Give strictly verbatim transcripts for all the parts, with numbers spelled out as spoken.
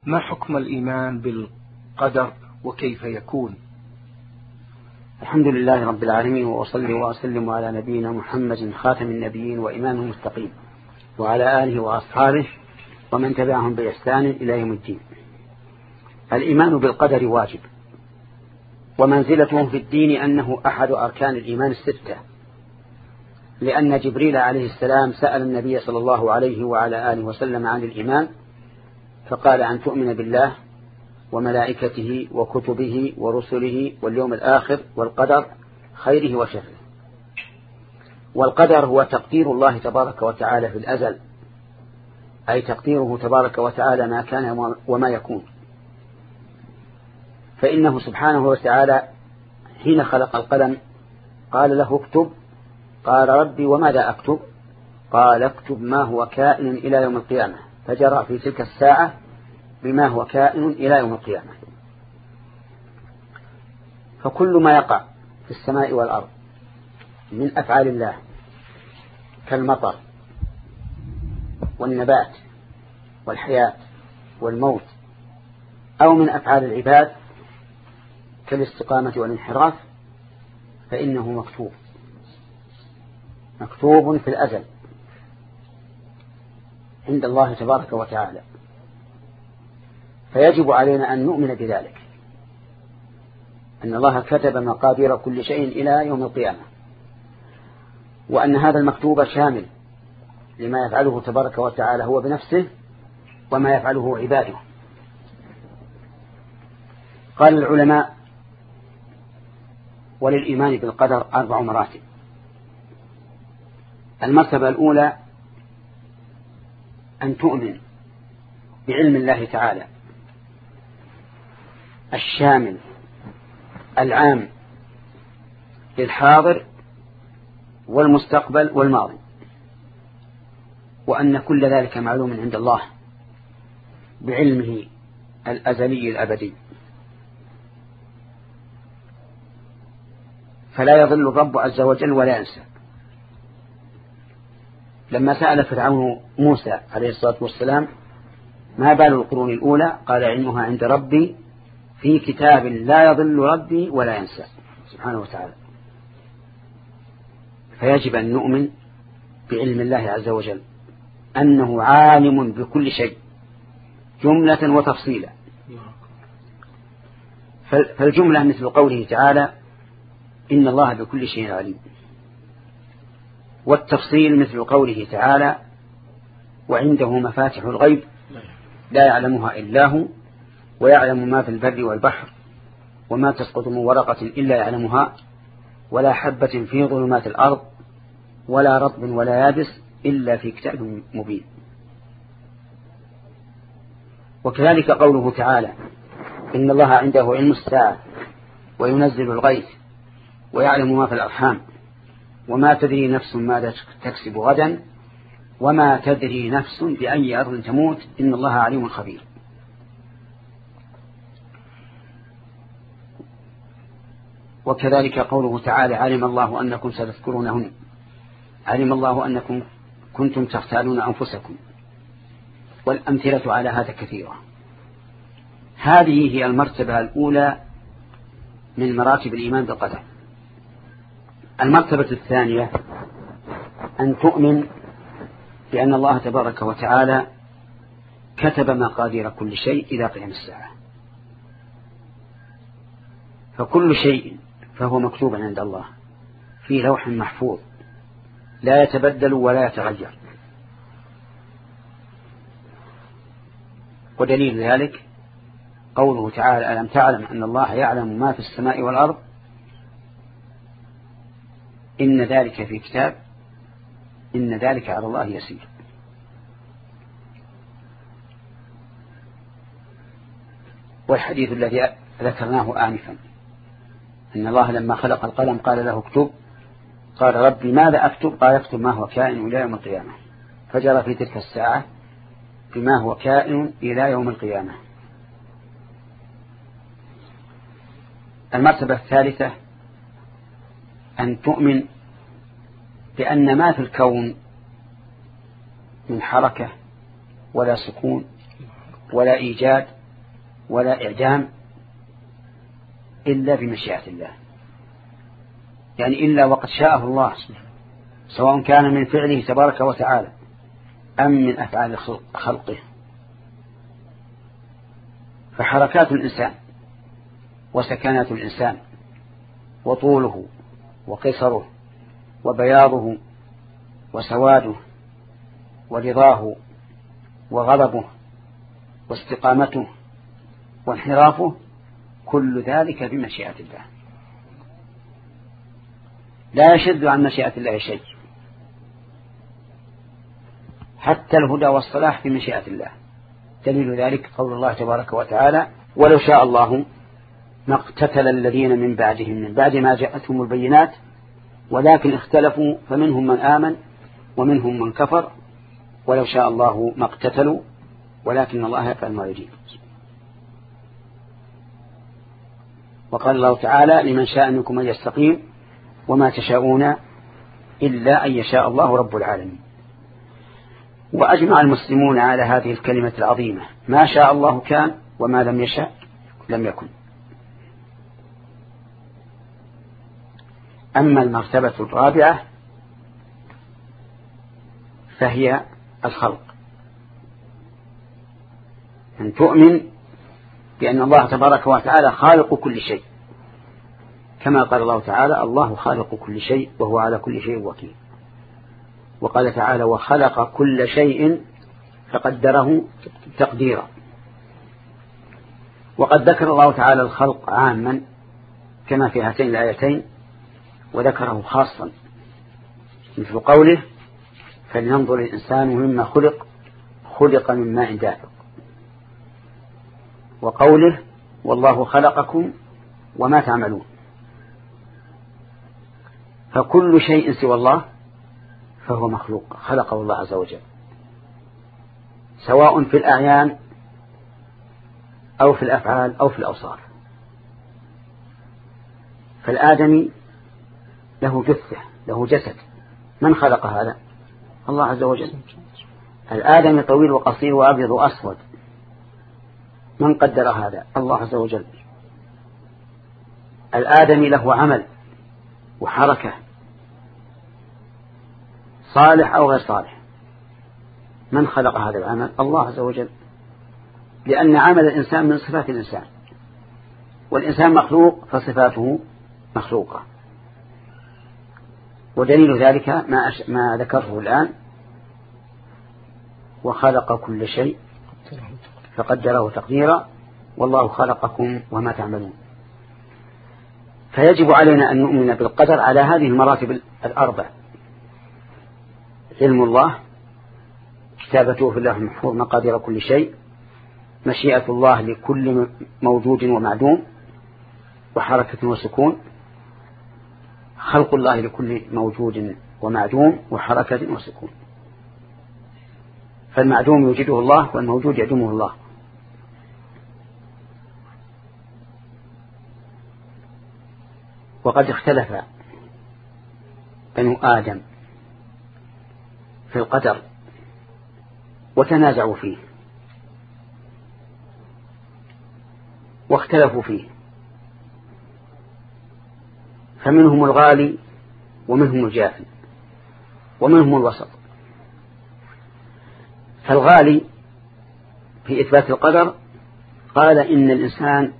ما حكم الإيمان بالقدر وكيف يكون؟ الحمد لله رب العالمين، وأصلي وأسلم على نبينا محمد خاتم النبيين وإمام المتقين وعلى آله وأصحابه ومن تبعهم بإحسان إلى يوم الدين. الإيمان بالقدر واجب، ومنزلته في الدين أنه أحد أركان الإيمان الستة، لأن جبريل عليه السلام سأل النبي صلى الله عليه وعلى آله وسلم عن الإيمان فقال أن تؤمن بالله وملائكته وكتبه ورسله واليوم الآخر والقدر خيره وشره. والقدر هو تقدير الله تبارك وتعالى في الأزل، أي تقديره تبارك وتعالى ما كان وما يكون. فإنه سبحانه وتعالى حين خلق القلم قال له اكتب، قال ربي وماذا أكتب؟ قال اكتب ما هو كائن إلى يوم القيامة، فجرى في تلك الساعة بما هو كائن إلى يوم القيامة. فكل ما يقع في السماء والأرض من أفعال الله كالمطر والنبات والحياة والموت، أو من أفعال العباد كالاستقامة والانحراف، فإنه مكتوب مكتوب في الأزل عند الله تبارك وتعالى. فيجب علينا أن نؤمن بذلك، أن الله كتب مقادير كل شيء إلى يوم القيامة، وأن هذا المكتوب شامل لما يفعله تبارك وتعالى هو بنفسه وما يفعله عباده. قال العلماء: وللإيمان بالقدر أربع مراتب. المرتبة الأولى أن تؤمن بعلم الله تعالى الشامل العام للحاضر والمستقبل والماضي، وأن كل ذلك معلوم عند الله بعلمه الأزلي الأبدي، فلا يضل الرب عز وجل ولا ينسى. لما سأل فرعون موسى عليه الصلاة والسلام ما بال القرون الأولى، قال علمها عند ربي في كتاب لا يضل ربي ولا ينسى سبحانه وتعالى. فيجب أن نؤمن بعلم الله عز وجل أنه عالم بكل شيء جملة وتفصيلا. فالجملة مثل قوله تعالى إن الله بكل شيء عليم، والتفصيل مثل قوله تعالى وعنده مفاتح الغيب لا يعلمها إلا هو ويعلم ما في البر والبحر وما تسقط من ورقة إلا يعلمها ولا حبة في ظلمات الأرض ولا رطب ولا يابس إلا في كتاب مبين. وكذلك قوله تعالى إن الله عنده علم الساعة وينزل الغيث ويعلم ما في الأرحام وما تدري نفس ماذا تكسب غدا وما تدري نفس بأي أرض تموت إن الله عليم خبير. وكذلك قوله تعالى علم الله أنكم ستذكرونهن، علم الله أنكم كنتم تختالون أنفسكم، والأمثلة على هذا كثيرة. هذه هي المرتبة الأولى من مراتب الإيمان بالقدر. المرتبة الثانية أن تؤمن بأن الله تبارك وتعالى كتب مقادير كل شيء إلى قيام الساعة، فكل شيء فهو مكتوب عند الله في لوح محفوظ لا يتبدل ولا يتغير. ودليل ذلك قوله تعالى ألم تعلم أن الله يعلم ما في السماء والأرض إن ذلك في كتاب إن ذلك على الله يسير. والحديث الذي ذكرناه آنفا أن الله لما خلق القلم قال له اكتب، قال ربي ماذا أكتب؟ قال اكتب ما هو كائن إلى يوم القيامة، فجرى في تلك الساعة بما هو كائن إلى يوم القيامة. المرتبة الثالثة أن تؤمن بأن ما في الكون من حركة ولا سكون ولا إيجاد ولا إعجام إلا بمشيئة الله، يعني إلا وقد شاءه الله، سواء كان من فعله تبارك وتعالى أم من أفعال خلقه. فحركات الإنسان وسكنات الإنسان وطوله وقصره وبياضه وسواده ورضاه وغضبه واستقامته وانحرافه، كل ذلك بمشيئة الله، لا يشد عن مشيئة الله شيء، حتى الهدى والصلاح بمشيئة الله. دليل ذلك قول الله تبارك وتعالى: ولو شاء الله ما اقتتل الذين من بعدهم من بعد ما جاءتهم البينات ولكن اختلفوا فمنهم من آمن ومنهم من كفر ولو شاء الله ما اقتتلوا ولكن الله يفعل ما يريد. وقال الله تعالى: لمن شاء منكم أن يستقيم وما تشاءون إلا أن يشاء الله رب العالمين. وأجمع المسلمون على هذه الكلمة العظيمة: ما شاء الله كان وما لم يشاء لم يكن. أما المرتبة الرابعة فهي الخلق، أن تؤمن بأن الله تبارك وتعالى خالق كل شيء، كما قال الله تعالى: الله خالق كل شيء وهو على كل شيء وكيل. وقال تعالى: وخلق كل شيء فقدره تقديرا. وقد ذكر الله تعالى الخلق عاما كما في هاتين الآيتين، وذكره خاصا مثل قوله: فلينظر الإنسان مما خلق خلق من ماء دافق. وقوله: والله خلقكم وما تعملون. فكل شيء سوى الله فهو مخلوق خلقه الله عز وجل، سواء في الأعيان أو في الأفعال أو في الأوصاف. فالآدمي له جثة، له جسد، من خلق هذا؟ الله عز وجل. الآدمي طويل وقصير وأبيض وأسود، من قدر هذا؟ الله عز وجل. الآدمي له عمل وحركة، صالح أو غير صالح، من خلق هذا العمل؟ الله عز وجل، لأن عمل الإنسان من صفات الإنسان، والإنسان مخلوق فصفاته مخلوقة. ودليل ذلك ما, أش... ما ذكره الآن: وخلق كل شيء فقدره تقديرا والله خلقكم وما تعملون. فيجب علينا أن نؤمن بالقدر على هذه المراتب الأربع: علم الله، كتابته في اللوح المحفوظ مقادير كل شيء، مشيئة الله لكل موجود ومعدوم وحركة وسكون، خلق الله لكل موجود ومعدوم وحركة وسكون. فالمعدوم يوجده الله والموجود يعدمه الله. وقد اختلف بنو آدم في القدر وتنازعوا فيه واختلفوا فيه، فمنهم الغالي ومنهم الجافي ومنهم الوسط. فالغالي في إثبات القدر قال إن الإنسان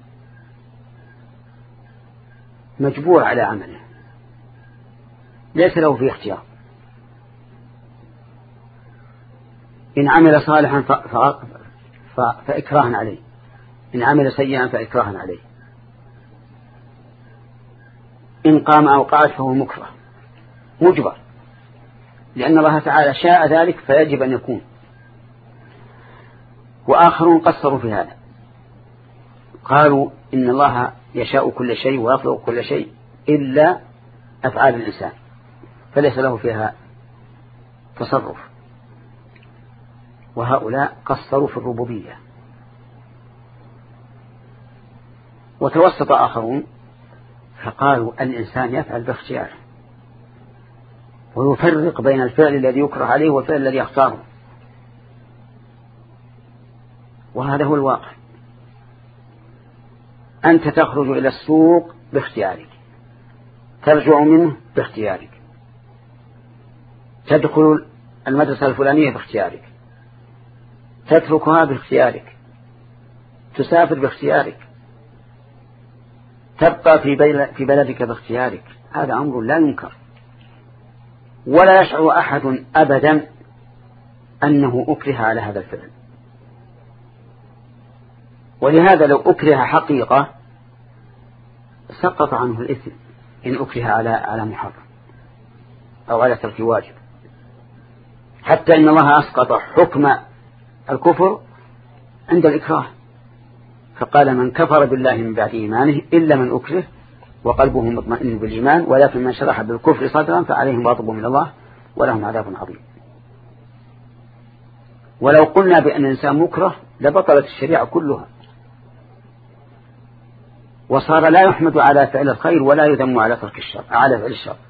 مجبور على عمله، ليس له فيه اختيار، إن عمل صالحا ف... ف... ف... فإكراه عليه، إن عمل سيئا فإكراه عليه، إن قام أو قعد فهو مكره مجبر، لأن الله تعالى شاء ذلك فيجب أن يكون. وآخرون قصروا في هذا، قالوا إن الله يشاء كل شيء ويخلق كل شيء إلا أفعال الإنسان، فليس له فيها تصرف. وهؤلاء قصروا في الربوبية. وتوسط آخرون فقالوا الإنسان يفعل باختياره، ويفرق بين الفعل الذي يكره عليه والفعل الذي يختاره، وهذا هو الواقع. أنت تخرج إلى السوق باختيارك، ترجع منه باختيارك، تدخل المدرسة الفلانية باختيارك، تتركها باختيارك، تسافر باختيارك، تبقى في بلدك باختيارك. هذا أمر لا ينكر، ولا يشعر أحد أبدا أنه أكره على هذا الفعل. ولهذا لو أكره حقيقة سقط عنه الإثم إن أكره على على محرم أو على ترك واجب، حتى إن الله أسقط حكم الكفر عند الإكراه، فقال من كفر بالله من بعد إيمانه إلا من أكره وقلبه مطمئن بالإيمان ولكن من شرح بالكفر صدرا فعليهم غضب من الله ولهم عذاب عظيم. ولو قلنا بأن الإنسان مكره لبطلت الشريعة كلها، وصار لا يحمد على فعل الخير ولا يذم على ترك الشر على فعل الشر.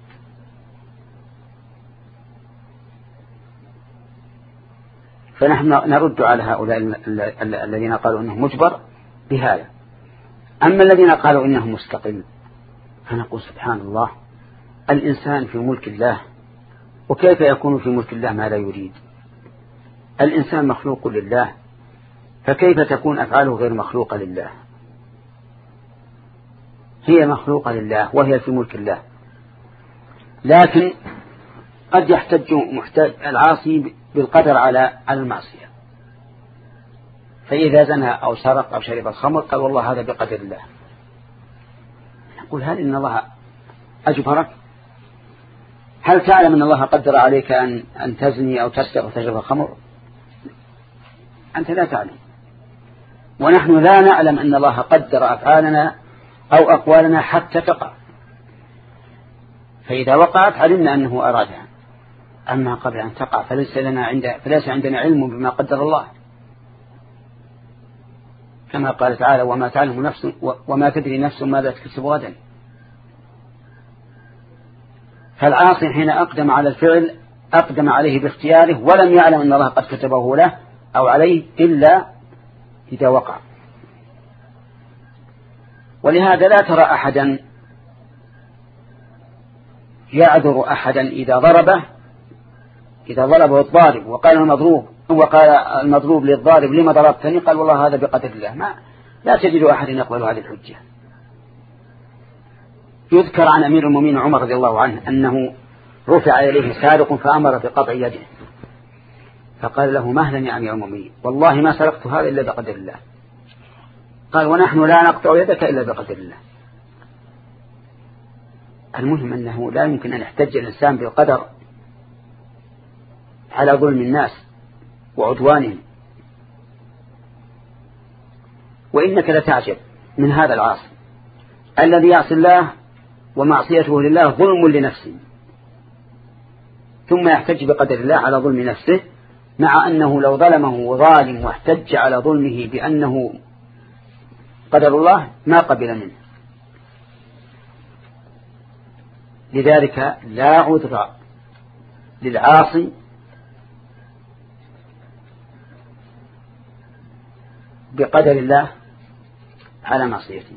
فنحن نرد على هؤلاء الذين قالوا إنه مجبر بهذا. أما الذين قالوا إنه مستقل فنقول سبحان الله، الإنسان في ملك الله، وكيف يكون في ملك الله ما لا يريد؟ الإنسان مخلوق لله، فكيف تكون أفعاله غير مخلوقة لله؟ هي مخلوقة لله وهي في ملك الله. لكن قد يحتج محتاج العاصي بالقدر على المعصية، فإذا زنى أو سرق أو شرب الخمر قال والله هذا بقدر الله. نقول هل إن الله أجبرك؟ هل تعلم أن الله قدر عليك أن أن تزني أو تسرق أو تشرب الخمر؟ أنت لا تعلم، ونحن لا نعلم أن الله قدر أفعالنا أو أقوالنا حتى تقع، فإذا وقعت علمنا أنه أرادها، أما قبل أن تقع فليس لنا عند فليس عندنا علم بما قدر الله، كما قال تعالى وما تعلم نفس وما تدري نفس ماذا تكسب غدا. فالعاصي حين أقدم على الفعل أقدم عليه باختياره ولم يعلم أن الله قد كتبه له أو عليه إلا إذا وقع. ولهذا لا ترى أحدا يعذر أحدا إذا ضربه إذا ضربه الضارب وقال المضروب وقال المضروب للضارب لما ضربتني؟ قال والله هذا بقدر الله. ما لا تجد أحد يقبل هذه الحجة. يذكر عن أمير المؤمنين عمر رضي الله عنه أنه رفع إليه سارق فأمر بقطع يده، فقال له مهلا يا أمير المؤمنين والله ما سرقت هذا إلا بقدر الله. قال ونحن لا نقطع يدك إلا بقدر الله. المهم أنه لا يمكن أن يحتج الإنسان بالقدر على ظلم الناس وعدوانهم. وإنك لتعجب من هذا العاصي الذي يعصي الله ومعصيته لله ظلم لنفسه، ثم يحتج بقدر الله على ظلم نفسه، مع أنه لو ظلمه ظالم واحتج على ظلمه بأنه قدر الله ما قبل منه. لذلك لا عذر للعاصي بقدر الله على معصيته.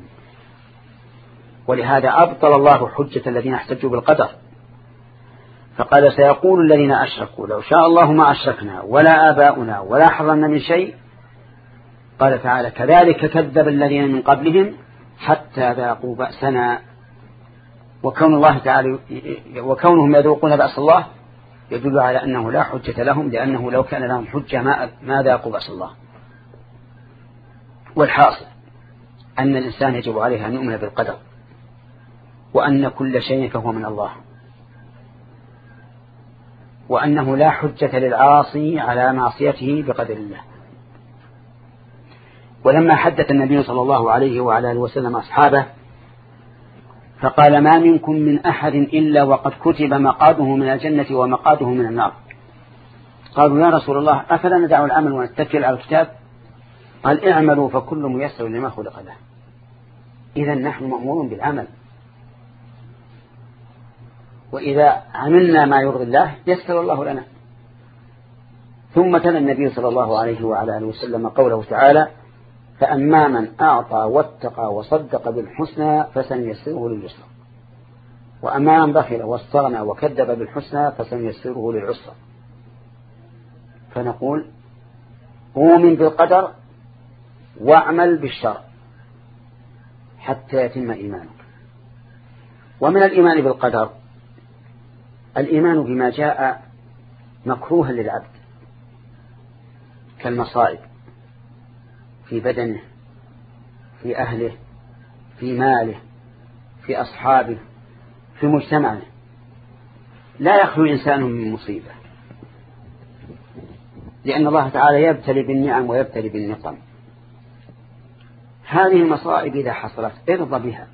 ولهذا أبطل الله حجة الذين احتجوا بالقدر، فقال سيقول الذين أشركوا لو شاء الله ما أشركنا ولا آباؤنا ولا حرمنا من شيء. قال تعالى كذلك كذب الذين من قبلهم حتى ذاقوا بأسنا. وكون الله تعالى وكونهم يذوقون بأس الله يدل على أنه لا حجة لهم، لأنه لو كان لهم حجة ما ما ذاقوا بأس الله. والحاصل أن الإنسان يجب عليه أن يؤمن بالقدر، وأن كل شيء فهو من الله، وأنه لا حجة للعاصي على معصيته بقدر الله. ولما حدث النبي صلى الله عليه وعلى آله وسلم أصحابه فقال ما منكم من أحد إلا وقد كتب مقعده من الجنة ومقعده من النار. قالوا يا رسول الله أفلا ندع العمل ونتكل على الكتاب؟ قال اعملوا فكل ميسر لما خلق له. إذن نحن مأمورون بالعمل، وإذا عملنا ما يرضي الله يسر الله لنا. ثم تلا النبي صلى الله عليه وعلى آله وسلم قوله تعالى فأما من أعطى واتقى وصدق بالحسنى فسنيسره لليسرى، وأما من بخل واستغنى وكذب بالحسنى فسنيسره للعسرى. فنقول أؤمن بالقدر واعمل بالشرع حتى يتم إيمانك. ومن الإيمان بالقدر الإيمان بما جاء مكروها للعبد كالمصائب في بدنه، في أهله، في ماله، في أصحابه، في مجتمعه. لا يخلو إنسان من مصيبة، لأن الله تعالى يبتلي بالنعم ويبتلي بالنقم. هذه المصائب إذا حصلت ارضى بها،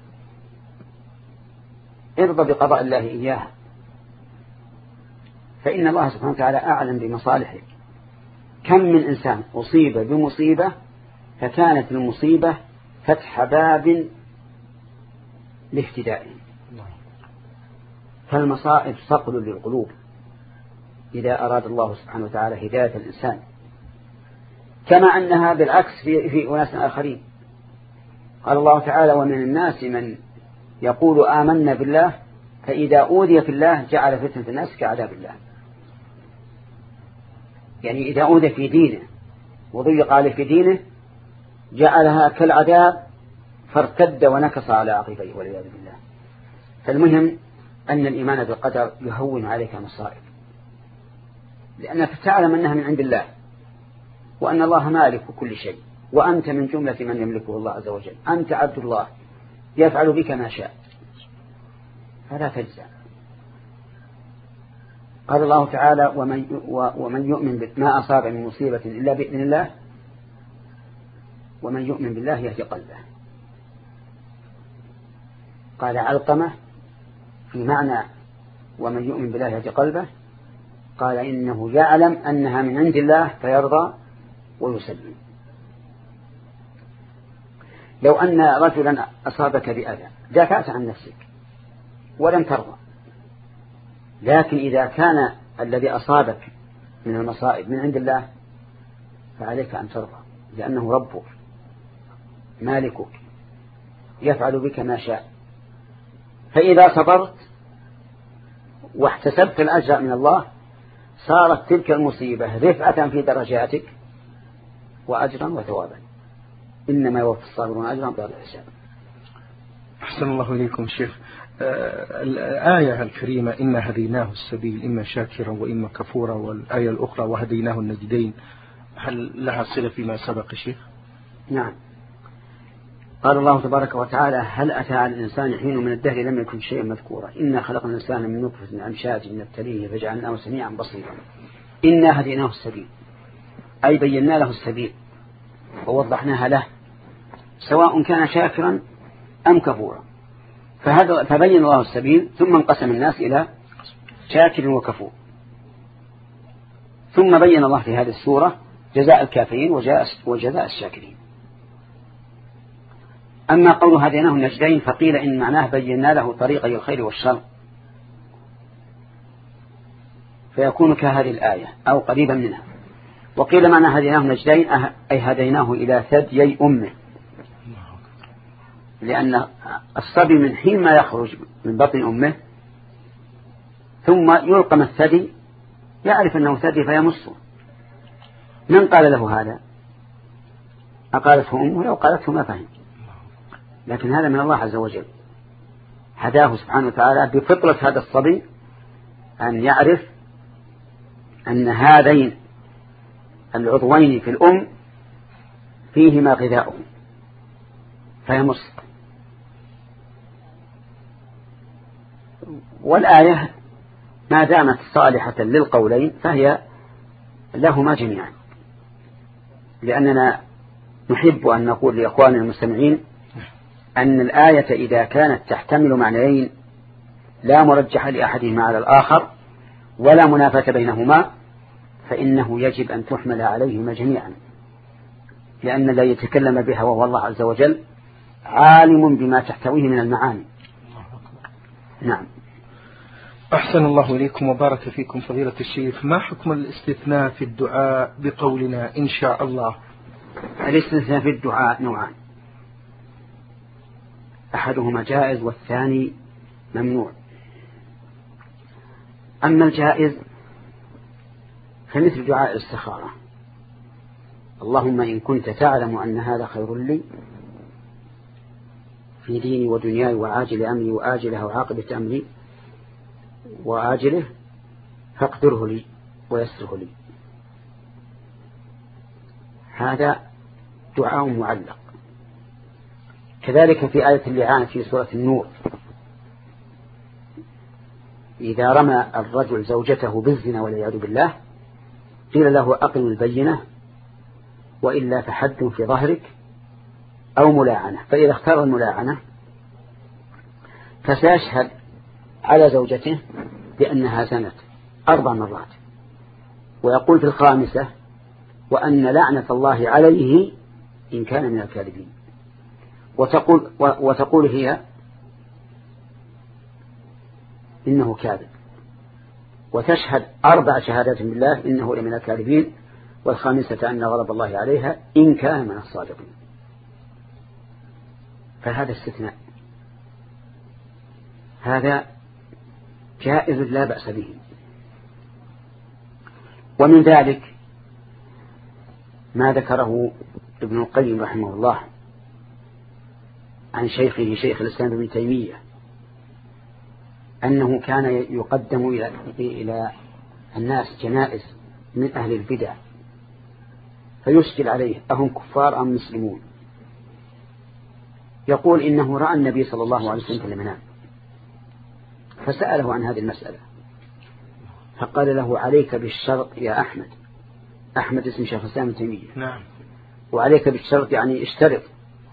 ارضى بقضاء الله إياها، فإن الله سبحانه وتعالى أعلم بمصالحك. كم من إنسان أصيب بمصيبة فكانت المصيبة فتح باب لاهتدائه. فالمصائب صقل للقلوب إذا أراد الله سبحانه وتعالى هداية الإنسان، كما أنها بالعكس في, في أناس آخرين. قال الله تعالى: ومن الناس من يقول آمنا بالله فإذا أوذي في الله جعل فتنة الناس كعذاب الله. يعني إذا أوذي في دينه وضيق عليه في دينه جعلها كالعذاب فارتد ونكص على عقبيه والعياذ بالله. فالمهم أن الإيمان بالقدر يهون عليك مصائب، لأنك تعلم أنها من عند الله، وأن الله مالك كل شيء، وأنت من جملة من يملكه الله عز وجل. أنت عبد الله يفعل بك ما شاء، فلا تجزع. قال الله تعالى: ومن, ومن يؤمن بما أصاب من مصيبة إلا بإذن الله ومن يؤمن بالله يهدي قلبه. قال علقمة في معنى ومن يؤمن بالله يهدي قلبه، قال إنه يعلم أنها من عند الله فيرضى ويسلم. لو أن رجلا أصابك بأذى دافعت عن نفسك ولم ترضى، لكن إذا كان الذي أصابك من المصائب من عند الله فعليك أن ترضى، لأنه ربك مالكك يفعل بك ما شاء. فإذا صبرت واحتسبت الأجر من الله صارت تلك المصيبة رفعة في درجاتك وأجرا وثوابا. إنما يوفى الصابرون أجرا بغير حساب. أحسن الله إليكم شيخ. آه الآية الكريمة إن هديناه السبيل إما شاكرا وإما كفورا، والآية الأخرى وهديناه النجدين، هل لها صلة فيما سبق شيخ؟ نعم. قال الله تبارك وتعالى: هل أتى على الإنسان حين من الدهر لم يكن شيئا مذكورا إنا خلقنا الإنسان من نطفة أمشاج نبتليه فجعلناه سميعا بصيرا. إنا هديناه السبيل أي بينا له السبيل ووضحناها له سواء كان شاكرا أم كفورا. فهذا فبين الله السبيل ثم انقسم الناس إلى شاكر وكفور. ثم بين الله في هذه السورة جزاء الكافرين وجزاء الشاكرين. أما قول هديناه النجدين فقيل إن معناه بينا له طريقي الخير والشر، فيكون كهذه الآية أو قريبا منها. وقيل معنى هديناه النجدين أي هديناه إلى ثديي أمه، لأن الصبي من حين ما يخرج من بطن أمه ثم يلقم الثدي يعرف أنه ثدي فيمصه. من قال له هذا؟ أقالته أمه؟ لو قالته ما فهم، لكن هذا من الله عز وجل، هداه سبحانه وتعالى بفطرة هذا الصبي أن يعرف أن هذين العضوين في الأم فيهما غذاؤه فيمص. والآية ما دامت صالحة للقولين فهي لهما جميعا، لأننا نحب أن نقول لإخواننا المستمعين أن الآية إذا كانت تحتمل معنيين لا مرجح لأحدهما على الآخر ولا منافاة بينهما فإنه يجب أن تحمل عليهما جميعا، لأن الذي يتكلم بها وهو الله عز وجل عالم بما تحتويه من المعاني. نعم. أحسن الله إليكم وبارك فيكم فضيلة الشيخ. ما حكم الاستثناء في الدعاء بقولنا إن شاء الله؟ الاستثناء في الدعاء نوعان، أحدهما جائز والثاني ممنوع. أما الجائز فمثل دعاء الاستخارة: اللهم إن كنت تعلم أن هذا خير لي في ديني ودنياي وعاجل أمري وآجله وعاقبة أمري وآجله فاقدره لي ويسره لي. هذا دعاء معلق. كذلك في آية اللعان في سورة النور: إذا رمى الرجل زوجته بالزنا والعياذ بالله قيل له أقم البينة وإلا فحد في ظهرك أو ملاعنة، فإذا اختار الملاعنة فسيشهد على زوجته بأنها زنت أربع مرات، ويقول في الخامسة وأن لعنة الله عليه إن كان من الكاذبين، وتقول, وتقول هي إنه كاذب، وتشهد أربع شهادات بالله إنه من الكاذبين، والخامسة أن غضب الله عليها إن كان من الصادقين. فهذا استثناء، هذا جائز لا بأس به. ومن ذلك ما ذكره ابن القيم رحمه الله عن شيخه شيخ الإسلام ابن تيمية أنه كان يقدم إلى إلى الناس جنائز من أهل البدع فيشكل عليه أهم كفار أم مسلمون، يقول إنه رأى النبي صلى الله عليه وسلم في المنام فسأله عن هذه المسألة فقال له عليك بالشرط يا أحمد. أحمد اسم شيخ الإسلام ابن تيمية. نعم. وعليك بالشرط يعني اشترط.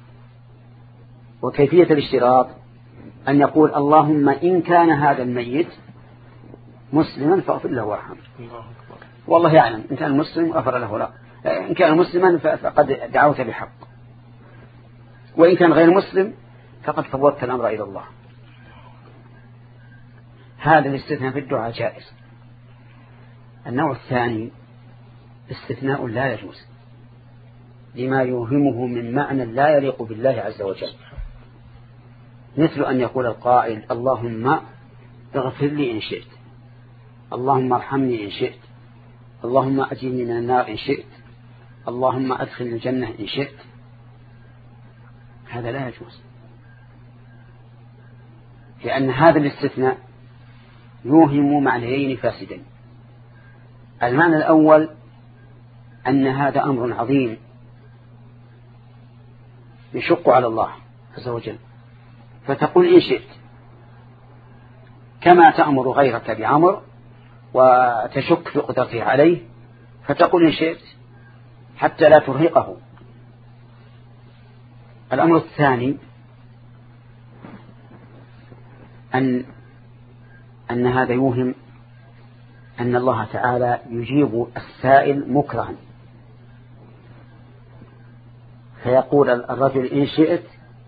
وكيفية الاشتراط أن يقول اللهم إن كان هذا الميت مسلما فاغفر له وارحمه. والله يعلم إن كان مسلم غفر له لا، إن كان مسلما فقد دعوت بحق، وإن كان غير مسلم فقد فوضت الأمر إلى الله. هذا الاستثناء في الدعاء جائز. النوع الثاني استثناء لا يجوز لما يوهمه من معنى لا يليق بالله عز وجل، مثل أن يقول القائل اللهم اغفر لي إن شئت، اللهم ارحمني إن شئت، اللهم أجيني من النار إن شئت، اللهم أدخل الجنة إن شئت. هذا لا يجوز، لأن هذا الاستثناء يوهم معنيين فاسدين. المعنى الأول أن هذا أمر عظيم يشق على الله عز وجل، فتقول إن شئت كما تأمر غيرك بأمر وتشك في قدرته عليه، فتقول إن شئت حتى لا ترهقه. الأمر الثاني أن أن هذا يوهم أن الله تعالى يجيب السائل مكرها، فيقول الرجل إن شئت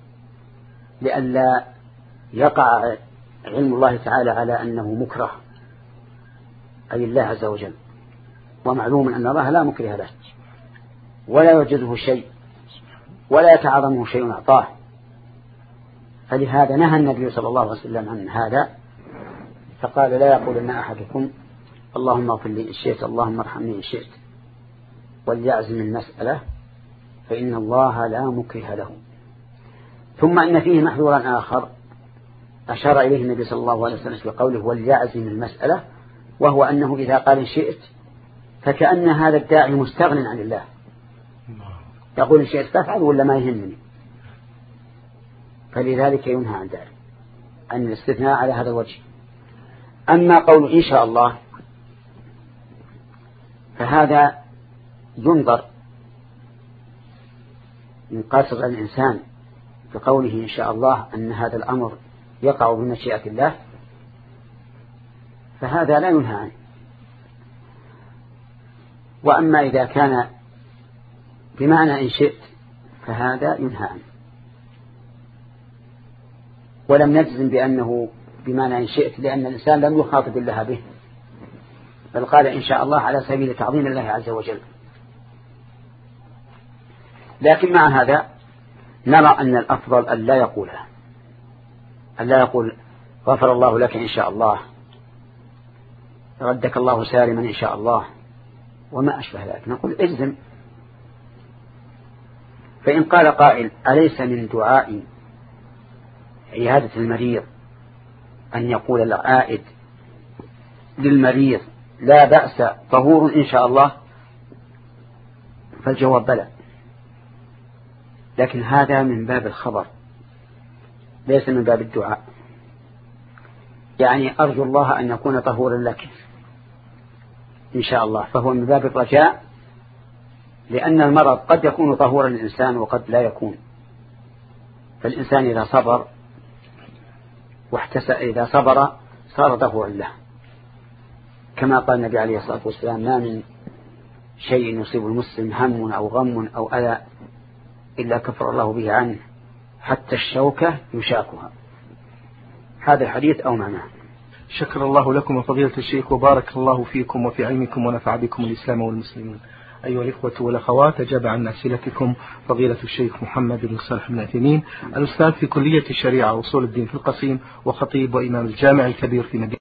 لئلا يقع علم الله تعالى على أنه مكره، أي الله عز وجل، ومعلوم أن الله لا مكره له ولا يوجده شيء ولا يتعظمه شيء أعطاه. فلهذا نهى النبي صلى الله عليه وسلم عن هذا، فقال لا يقولن أحدكم اللهم اغفر لي إن شئت اللهم ارحمني إن شئت، وليعزم المسألة فإن الله لا مكره له. ثم إن فيه محذورا آخر أشار إليه النبي صلى الله عليه وسلم في قوله وليعزم المسألة، وهو أنه إذا قال إن شئت فكأن هذا الداعي مستغن عن الله، يقول إن شئت تفعل ولا ما يهمني، فلذلك ينهى عن ذلك، عن الاستثناء على هذا الوجه. أما قول إن شاء الله فهذا ينظر من قاصر الإنسان بقوله إن شاء الله أن هذا الأمر يقع بمشيئة الله، فهذا لا ينهى عنه. وأما إذا كان بمعنى إن شئت فهذا ينهى عنه، ولم نجزم بأنه بمعنى إن شئت لأن الإنسان لم يخاطب الله به، بل قال إن شاء الله على سبيل تعظيم الله عز وجل. لكن مع هذا نرى أن الأفضل أن لا يقولها، أن لا يقول غفر الله لك إن شاء الله، ردك الله سالما إن شاء الله، وما أشبه ذلك. نقول اجزم. فإن قال قائل أليس من دعاء عيادة المريض أن يقول العائد للمريض لا بأس طهور إن شاء الله؟ فالجواب بلى، لكن هذا من باب الخبر ليس من باب الدعاء. يعني أرجو الله أن يكون طهورا لك إن شاء الله، فهو من باب الرجاء، لأن المرض قد يكون طهورا للإنسان وقد لا يكون. فالإنسان إذا صبر واحتسب إذا صبر صار طهورا له، كما قال النبي عليه الصلاة والسلام ما من شيء يصيب المسلم هم أو غم أو أذى إلا كفر الله به عنه حتى الشوكة يشاكها. هذا الحديث أو معناه. شكر الله لكم وفضيلة الشيخ، وبارك الله فيكم وفي علمكم ونفع بكم الإسلام والمسلمين. أيها الإخوة والأخوات، أجاب عن أسئلتكم فضيلة الشيخ محمد بن صالح بن عثيمين، الأستاذ في كلية الشريعة وأصول الدين في القصيم، وخطيب وإمام الجامع الكبير في مدينة